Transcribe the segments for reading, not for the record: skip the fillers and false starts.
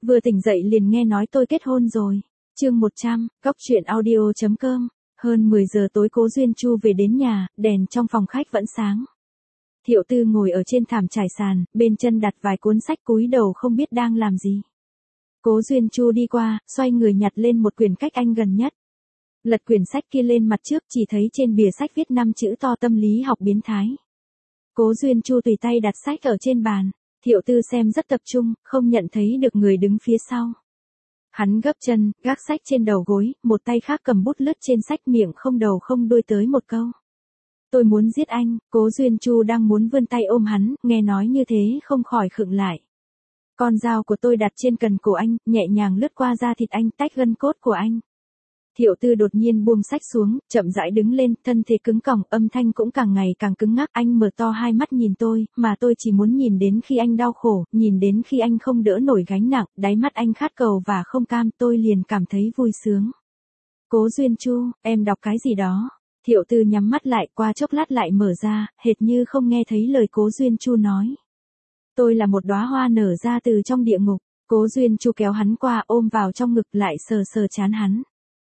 Vừa tỉnh dậy liền nghe nói tôi kết hôn rồi. Chương 100, goctruyện.audio.com. Hơn 10 giờ tối Cố Duyên Chu về đến nhà, đèn trong phòng khách vẫn sáng. Thiệu Tư ngồi ở trên thảm trải sàn, bên chân đặt vài cuốn sách cúi đầu không biết đang làm gì. Cố Duyên Chu đi qua, xoay người nhặt lên một quyển cách anh gần nhất. Lật quyển sách kia lên mặt trước, chỉ thấy trên bìa sách viết 5 chữ to tâm lý học biến thái. Cố Duyên Chu tùy tay đặt sách ở trên bàn. Thiệu Tư xem rất tập trung, không nhận thấy được người đứng phía sau. Hắn gấp chân, gác sách trên đầu gối, một tay khác cầm bút lướt trên sách, miệng không đầu không đuôi tới một câu. Tôi muốn giết anh. Cố Duyên Chu đang muốn vươn tay ôm hắn, nghe nói như thế không khỏi khựng lại. Con dao của tôi đặt trên cần cổ anh, nhẹ nhàng lướt qua da thịt anh, tách gân cốt của anh. Thiệu Tư đột nhiên buông sách xuống, chậm rãi đứng lên, thân thể cứng còng, âm thanh cũng càng ngày càng cứng ngắc. Anh mở to hai mắt nhìn tôi, mà tôi chỉ muốn nhìn đến khi anh đau khổ, nhìn đến khi anh không đỡ nổi gánh nặng, đáy mắt anh khát cầu và không cam, tôi liền cảm thấy vui sướng. Cố Duyên Chu, em đọc cái gì đó? Thiệu Tư nhắm mắt lại, qua chốc lát lại mở ra, hệt như không nghe thấy lời Cố Duyên Chu nói. Tôi là một đóa hoa nở ra từ trong địa ngục. Cố Duyên Chu kéo hắn qua, ôm vào trong ngực, lại sờ sờ trán hắn.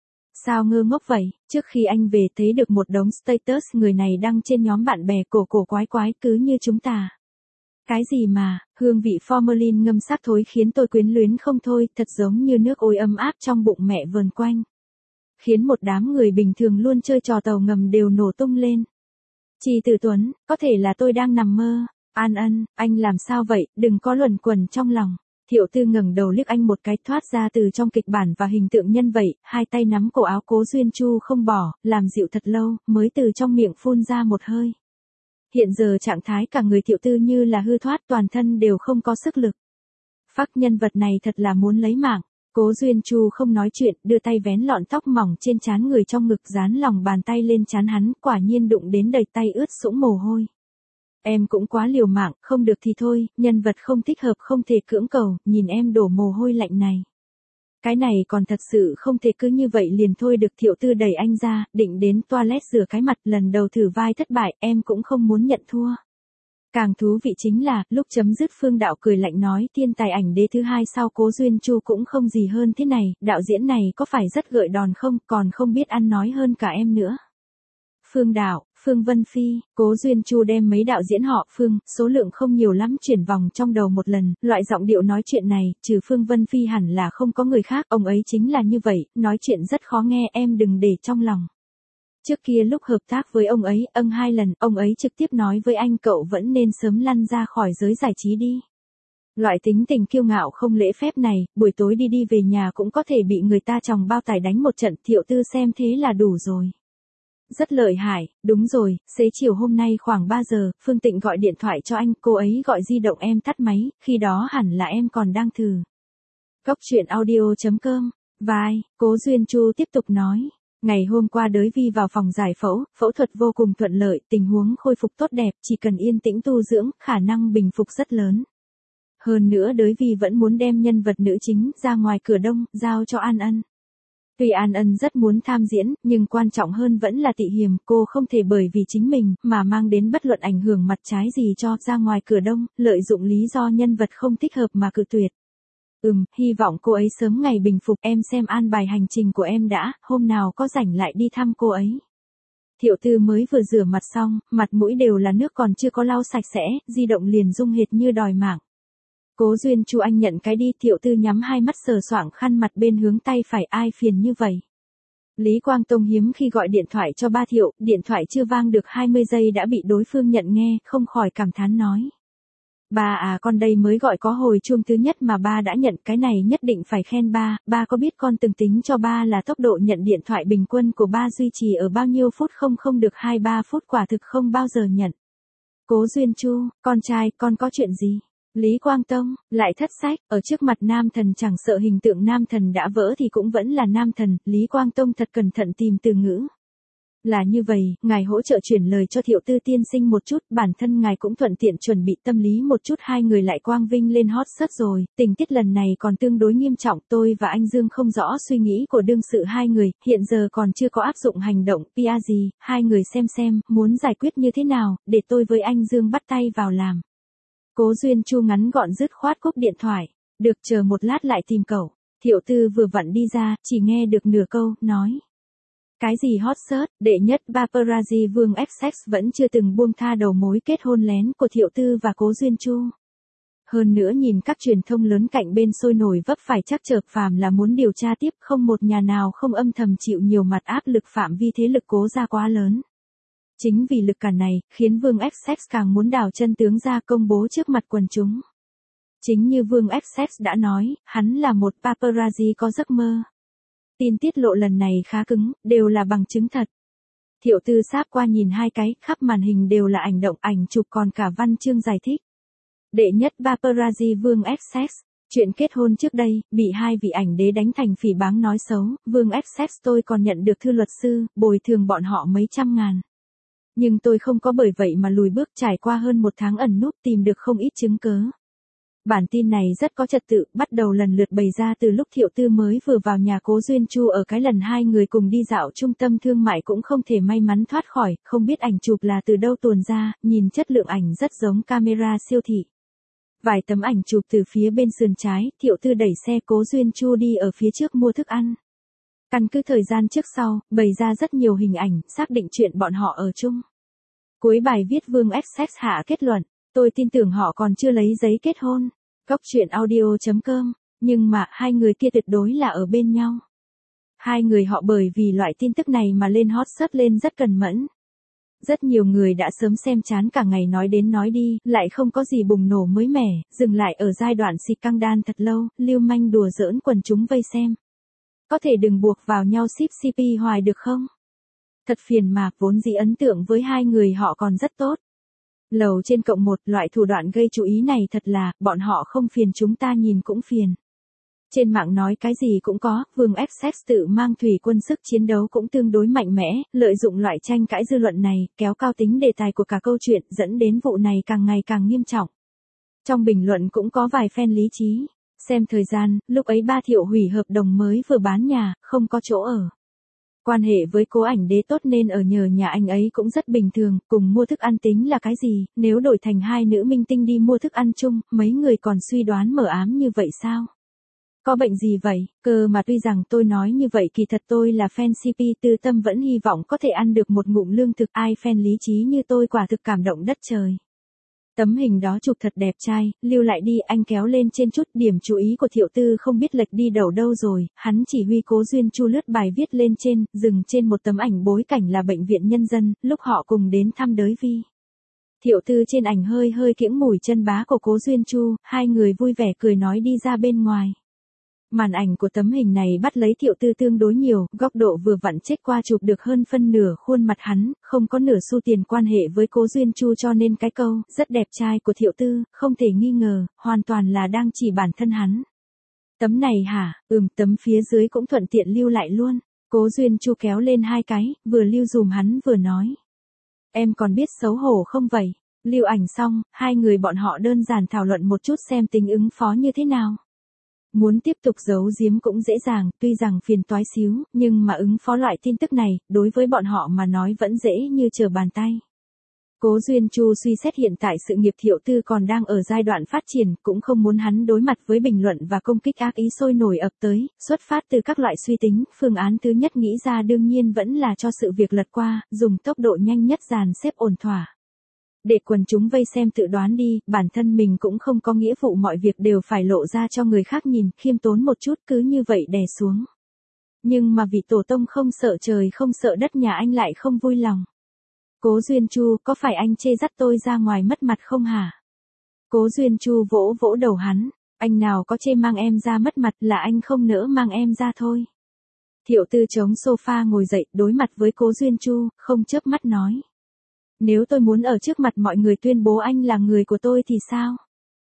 Sao ngơ ngốc vậy? Trước khi anh về thấy được một đống status người này đăng trên nhóm bạn bè, cổ quái quái cứ như chúng ta. Cái gì mà, hương vị formalin ngâm xác thối khiến tôi quyến luyến không thôi, thật giống như nước ôi ấm áp trong bụng mẹ vờn quanh. Khiến một đám người bình thường luôn chơi trò tàu ngầm đều nổ tung lên. Chi Tử Tuấn, có thể là tôi đang nằm mơ. An Ân, anh làm sao vậy, đừng có luẩn quẩn trong lòng. Thiệu Tư ngẩng đầu liếc anh một cái, thoát ra từ trong kịch bản và hình tượng nhân vậy, hai tay nắm cổ áo Cố Duyên Chu không bỏ, làm dịu thật lâu, mới từ trong miệng phun ra một hơi. Hiện giờ trạng thái cả người Thiệu Tư như là hư thoát, toàn thân đều không có sức lực. Phác nhân vật này thật là muốn lấy mạng. Cố Duyên Chu không nói chuyện, đưa tay vén lọn tóc mỏng trên trán người trong ngực, dán lòng bàn tay lên trán hắn, quả nhiên đụng đến đầy tay ướt sũng mồ hôi. Em cũng quá liều mạng, không được thì thôi, nhân vật không thích hợp không thể cưỡng cầu, nhìn em đổ mồ hôi lạnh này. Cái này còn thật sự không thể cứ như vậy liền thôi được. Thiệu Tư đẩy anh ra, định đến toilet rửa cái mặt, lần đầu thử vai thất bại, em cũng không muốn nhận thua. Càng thú vị chính là, lúc chấm dứt Phương Đạo cười lạnh nói, thiên tài ảnh đế thứ hai sau Cố Duyên Chu cũng không gì hơn thế này, đạo diễn này có phải rất gợi đòn không, còn không biết ăn nói hơn cả em nữa. Phương Đạo, Phương Vân Phi. Cố Duyên Chu đem mấy đạo diễn họ Phương, số lượng không nhiều lắm, chuyển vòng trong đầu một lần, loại giọng điệu nói chuyện này, trừ Phương Vân Phi hẳn là không có người khác, ông ấy chính là như vậy, nói chuyện rất khó nghe, em đừng để trong lòng. Trước kia lúc hợp tác với ông ấy, 2 lần, ông ấy trực tiếp nói với anh, cậu vẫn nên sớm lăn ra khỏi giới giải trí đi. Loại tính tình kiêu ngạo không lễ phép này, buổi tối đi về nhà cũng có thể bị người ta chồng bao tải đánh một trận. Thiệu Tư xem thế là đủ rồi. Rất lợi hại, đúng rồi, xế chiều hôm nay khoảng 3 giờ, Phương Tịnh gọi điện thoại cho anh, cô ấy gọi di động em tắt máy, khi đó hẳn là em còn đang thử. Goctruyện.audio.com. Vai, Cố Duyên Chu tiếp tục nói. Ngày hôm qua Đới Vi vào phòng giải phẫu, phẫu thuật vô cùng thuận lợi, tình huống khôi phục tốt đẹp, chỉ cần yên tĩnh tu dưỡng, khả năng bình phục rất lớn. Hơn nữa Đới Vi vẫn muốn đem nhân vật nữ chính ra ngoài cửa đông, giao cho An Ân. Tuy An Ân rất muốn tham diễn, nhưng quan trọng hơn vẫn là Tị Hiềm, cô không thể bởi vì chính mình mà mang đến bất luận ảnh hưởng mặt trái gì cho ra ngoài cửa đông, lợi dụng lý do nhân vật không thích hợp mà cự tuyệt. Hy vọng cô ấy sớm ngày bình phục, em xem an bài hành trình của em đã, hôm nào có rảnh lại đi thăm cô ấy. Thiệu Tư mới vừa rửa mặt xong, mặt mũi đều là nước còn chưa có lau sạch sẽ, di động liền rung hệt như đòi mạng. Cố Duyên Chu anh nhận cái đi. Thiệu Tư nhắm hai mắt sờ soạng khăn mặt bên hướng tay phải, ai phiền như vậy. Lý Quang Tông hiếm khi gọi điện thoại cho ba Thiệu, điện thoại chưa vang được 20 giây đã bị đối phương nhận nghe, không khỏi cảm thán nói. Ba à, con đây mới gọi có hồi chuông thứ nhất mà ba đã nhận, cái này nhất định phải khen ba. Ba có biết con từng tính cho ba là tốc độ nhận điện thoại bình quân của ba duy trì ở bao nhiêu phút không được 2-3 phút, quả thực không bao giờ nhận. Cố Duyên Chu, con trai, con có chuyện gì? Lý Quang Tông, lại thất sách, ở trước mặt nam thần chẳng sợ hình tượng nam thần đã vỡ thì cũng vẫn là nam thần. Lý Quang Tông thật cẩn thận tìm từ ngữ. Là như vậy, ngài hỗ trợ chuyển lời cho Thiệu Tư tiên sinh một chút, bản thân ngài cũng thuận tiện chuẩn bị tâm lý một chút. Hai người lại quang vinh lên hot search rồi, tình tiết lần này còn tương đối nghiêm trọng, tôi và anh Dương không rõ suy nghĩ của đương sự hai người, hiện giờ còn chưa có áp dụng hành động PR gì, hai người xem, muốn giải quyết như thế nào, để tôi với anh Dương bắt tay vào làm. Cố Duyên Chu ngắn gọn dứt khoát cúp điện thoại. Được, chờ một lát lại tìm cậu. Thiệu Tư vừa vặn đi ra, chỉ nghe được nửa câu, nói. Cái gì hot search, đệ nhất paparazzi Vương Essex vẫn chưa từng buông tha đầu mối kết hôn lén của Thiệu Tư và Cố Duyên Chu. Hơn nữa nhìn các truyền thông lớn cạnh bên sôi nổi vấp phải chắc chợp phàm là muốn điều tra tiếp, không một nhà nào không âm thầm chịu nhiều mặt áp lực phạm vi thế lực Cố gia quá lớn. Chính vì lực cản này, khiến Vương Essex càng muốn đào chân tướng ra công bố trước mặt quần chúng. Chính như Vương Essex đã nói, hắn là một paparazzi có giấc mơ. Tin tiết lộ lần này khá cứng, đều là bằng chứng thật. Thiệu Tư sáp qua nhìn hai cái, khắp màn hình đều là ảnh động, ảnh chụp còn cả văn chương giải thích. Đệ nhất paparazzi Vương Essex, chuyện kết hôn trước đây, bị hai vị ảnh đế đánh thành phỉ báng nói xấu, Vương Essex tôi còn nhận được thư luật sư, bồi thường bọn họ mấy trăm ngàn. Nhưng tôi không có bởi vậy mà lùi bước, trải qua hơn một tháng ẩn núp tìm được không ít chứng cớ. Bản tin này rất có trật tự, bắt đầu lần lượt bày ra từ lúc Thiệu Tư mới vừa vào nhà Cố Duyên Chu ở cái lần hai người cùng đi dạo trung tâm thương mại cũng không thể may mắn thoát khỏi, không biết ảnh chụp là từ đâu tuồn ra, nhìn chất lượng ảnh rất giống camera siêu thị. Vài tấm ảnh chụp từ phía bên sườn trái, Thiệu Tư đẩy xe Cố Duyên Chu đi ở phía trước mua thức ăn. Căn cứ thời gian trước sau, bày ra rất nhiều hình ảnh, xác định chuyện bọn họ ở chung. Cuối bài viết Vương Essex hạ kết luận, tôi tin tưởng họ còn chưa lấy giấy kết hôn. Góc truyện audio.com, nhưng mà hai người kia tuyệt đối là ở bên nhau. Hai người họ bởi vì loại tin tức này mà lên hot search lên rất cần mẫn. Rất nhiều người đã sớm xem chán cả ngày nói đến nói đi, lại không có gì bùng nổ mới mẻ, dừng lại ở giai đoạn xịt căng đan thật lâu, lưu manh đùa giỡn quần chúng vây xem. Có thể đừng buộc vào nhau ship CP hoài được không? Thật phiền mà, vốn dĩ ấn tượng với hai người họ còn rất tốt. Lầu trên cộng một, loại thủ đoạn gây chú ý này thật là, bọn họ không phiền chúng ta nhìn cũng phiền. Trên mạng nói cái gì cũng có, Vương Essex tự mang thủy quân sức chiến đấu cũng tương đối mạnh mẽ, lợi dụng loại tranh cãi dư luận này, kéo cao tính đề tài của cả câu chuyện, dẫn đến vụ này càng ngày càng nghiêm trọng. Trong bình luận cũng có vài fan lý trí. Xem thời gian, lúc ấy ba Thiệu hủy hợp đồng mới vừa bán nhà, không có chỗ ở. Quan hệ với Cố ảnh đế tốt nên ở nhờ nhà anh ấy cũng rất bình thường, cùng mua thức ăn tính là cái gì, nếu đổi thành hai nữ minh tinh đi mua thức ăn chung, mấy người còn suy đoán mờ ám như vậy sao? Có bệnh gì vậy, cơ mà tuy rằng tôi nói như vậy kỳ thật tôi là fan CP tư tâm vẫn hy vọng có thể ăn được một ngụm lương thực, ai fan lý trí như tôi quả thực cảm động đất trời. Tấm hình đó chụp thật đẹp trai, lưu lại đi, anh kéo lên trên chút, điểm chú ý của Thiệu Tư không biết lệch đi đầu đâu rồi, hắn chỉ huy Cố Duyên Chu lướt bài viết lên trên, dừng trên một tấm ảnh bối cảnh là bệnh viện nhân dân, lúc họ cùng đến thăm đới Vi. Thiệu Tư trên ảnh hơi hơi kiễng mùi chân bá của Cố Duyên Chu, hai người vui vẻ cười nói đi ra bên ngoài. Màn ảnh của tấm hình này bắt lấy Thiệu Tư tương đối nhiều, góc độ vừa vặn check qua chụp được hơn phân nửa khuôn mặt hắn, không có nửa xu tiền quan hệ với Cố Duyên Chu cho nên cái câu, rất đẹp trai của Thiệu Tư, không thể nghi ngờ, hoàn toàn là đang chỉ bản thân hắn. Tấm này hả, tấm phía dưới cũng thuận tiện lưu lại luôn. Cố Duyên Chu kéo lên hai cái, vừa lưu dùm hắn vừa nói. Em còn biết xấu hổ không vậy? Lưu ảnh xong, hai người bọn họ đơn giản thảo luận một chút xem tính ứng phó như thế nào. Muốn tiếp tục giấu giếm cũng dễ dàng, tuy rằng phiền toái xíu, nhưng mà ứng phó loại tin tức này, đối với bọn họ mà nói vẫn dễ như trở bàn tay. Cố Duyên Chu suy xét hiện tại sự nghiệp Thiệu Tư còn đang ở giai đoạn phát triển, cũng không muốn hắn đối mặt với bình luận và công kích ác ý sôi nổi ập tới, xuất phát từ các loại suy tính, phương án thứ nhất nghĩ ra đương nhiên vẫn là cho sự việc lật qua, dùng tốc độ nhanh nhất dàn xếp ổn thỏa. Để quần chúng vây xem tự đoán đi, bản thân mình cũng không có nghĩa vụ mọi việc đều phải lộ ra cho người khác nhìn, khiêm tốn một chút cứ như vậy đè xuống. Nhưng mà vị tổ tông không sợ trời không sợ đất nhà anh lại không vui lòng. Cố Duyên Chu, có phải anh chê dắt tôi ra ngoài mất mặt không hả? Cố Duyên Chu vỗ vỗ đầu hắn, anh nào có chê mang em ra mất mặt, là anh không nỡ mang em ra thôi. Thiệu Tư chống sofa ngồi dậy, đối mặt với Cố Duyên Chu, không chớp mắt nói. Nếu tôi muốn ở trước mặt mọi người tuyên bố anh là người của tôi thì sao?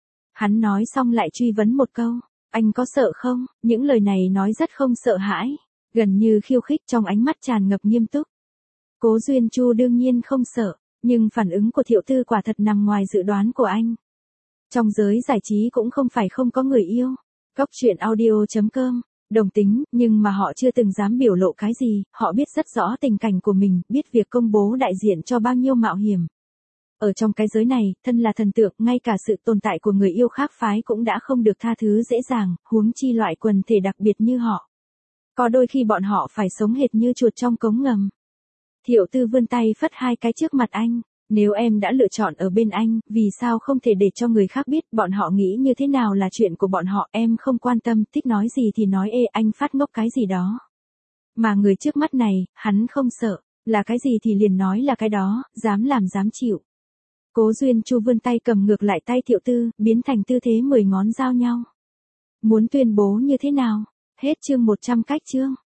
Hắn nói xong lại truy vấn một câu, anh có sợ không? Những lời này nói rất không sợ hãi, gần như khiêu khích, trong ánh mắt tràn ngập nghiêm túc. Cố Duyên Chu đương nhiên không sợ, nhưng phản ứng của Thiệu Tư quả thật nằm ngoài dự đoán của anh. Trong giới giải trí cũng không phải không có người yêu. Góc truyện audio.com, đồng tính, nhưng mà họ chưa từng dám biểu lộ cái gì, họ biết rất rõ tình cảnh của mình, biết việc công bố đại diện cho bao nhiêu mạo hiểm. Ở trong cái giới này, thân là thần tượng, ngay cả sự tồn tại của người yêu khác phái cũng đã không được tha thứ dễ dàng, huống chi loại quần thể đặc biệt như họ. Có đôi khi bọn họ phải sống hệt như chuột trong cống ngầm. Thiệu Tư vươn tay phất hai cái trước mặt anh. Nếu em đã lựa chọn ở bên anh, vì sao không thể để cho người khác biết bọn họ nghĩ như thế nào là chuyện của bọn họ, em không quan tâm, thích nói gì thì nói, anh phát ngốc cái gì đó. Mà người trước mắt này, hắn không sợ, là cái gì thì liền nói là cái đó, dám làm dám chịu. Cố Duyên Chu vươn tay cầm ngược lại tay Thiệu Tư, biến thành tư thế 10 ngón giao nhau. Muốn tuyên bố như thế nào? Hết chương 100 cách chương.